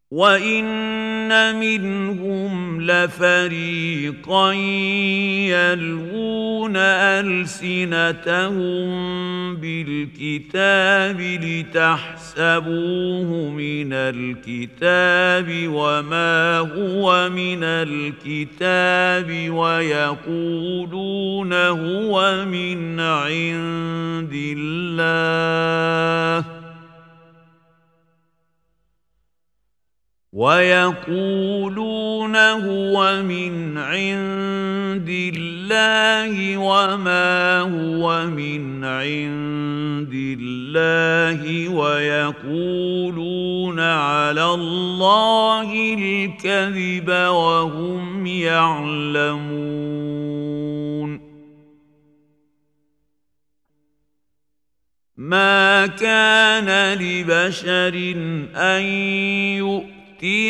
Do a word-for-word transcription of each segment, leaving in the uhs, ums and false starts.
وَإِنَّ مِنْهُمْ لَفَرِيقًا يَلْوُونَ أَلْسِنَتَهُم بِالْكِتَابِ لِتَحْسَبُوهُ مِنَ الْكِتَابِ وَمَا هُوَ مِنَ الْكِتَابِ وَيَقُولُونَ هُوَ مِنْ عِندِ اللَّهِ وَيَقُولُونَ هُوَ مِنْ عِندِ اللَّهِ وَمَا هُوَ مِنْ عِندِ اللَّهِ وَيَقُولُونَ عَلَى اللَّهِ الْكَذِبَ وَهُمْ يَعْلَمُونَ مَا كَانَ لِبَشَرٍ أَن يُؤْتِيَهُ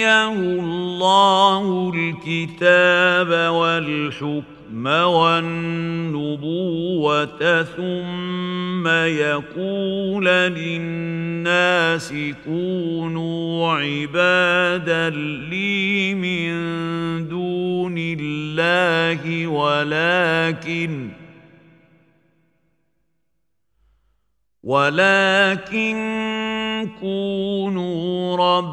اللَّهُ الْكِتَابَ وَالْحُكْمَ وَالنُّبُوَّةَ ثُمَّ يَقُولَ لِلنَّاسِ كُونُوا عِبَادًا لِّي مِن دُونِ اللَّهِ وَلَكِنْ ولكن كونوا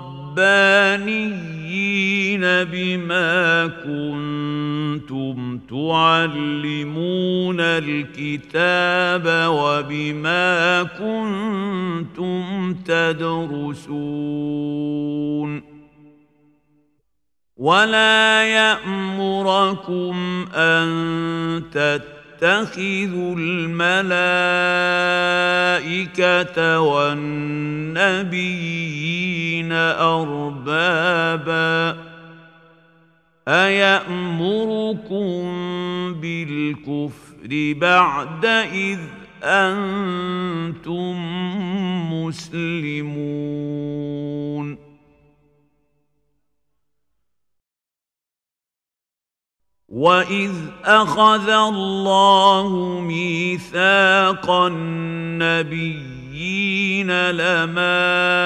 ربانيين بما كنتم تعلمون الكتاب وبما كنتم تدرسون ولا يأمركم أن تتقوا اتخذوا الملائكة والنبيين أربابا أيأمركم بالكفر بعد إذ أنتم مسلمون وَإِذْ أَخَذَ اللَّهُ مِيثَاقَ النَّبِيِّينَ لَمَا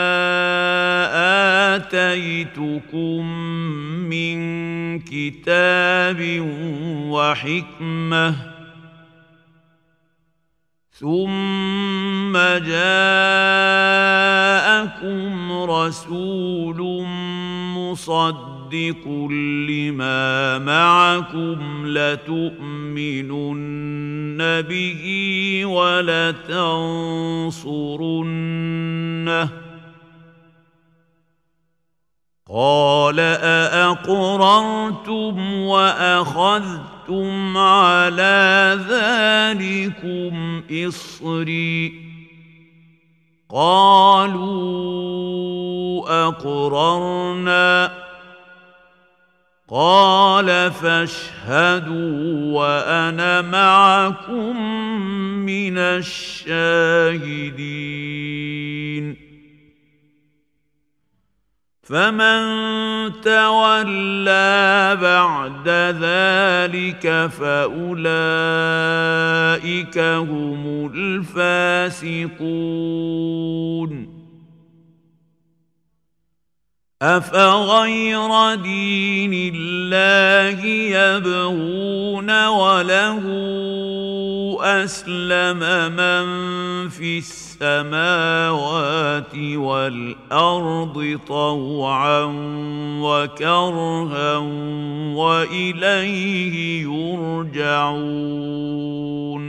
آتَيْتُكُم مِّن كِتَابٍ وَحِكْمَةٍ ثُمَّ جَاءَكُمْ رَسُولٌ مُصَدِّقٌ لِّمَا مَعَكُمْ لَتُؤْمِنُنَّ بِهِ وَلَتَنصُرُنَّهُ قَالَ أَأَقْرَرْتُمْ وَأَخَذْتُمْ عَلَى ذَلِكُمْ إِصْرِي قَالُوا أَقْرَرْنَا قَالَ فَاشْهَدُوا وَأَنَا مَعَكُمْ مِنَ الشَّاهِدِينَ فَمَن تَوَلَّى بَعْدَ ذَلِكَ فَأُولَئِكَ هُمُ الْفَاسِقُونَ أَفَغَيْرَ دِينِ اللَّهِ يَبْغُونَ وَلَهُ أَسْلَمَ مَن فِي السَّمَاوَاتِ وَالْأَرْضِ طَوْعًا وَكَرْهًا وَإِلَيْهِ يُرْجَعُونَ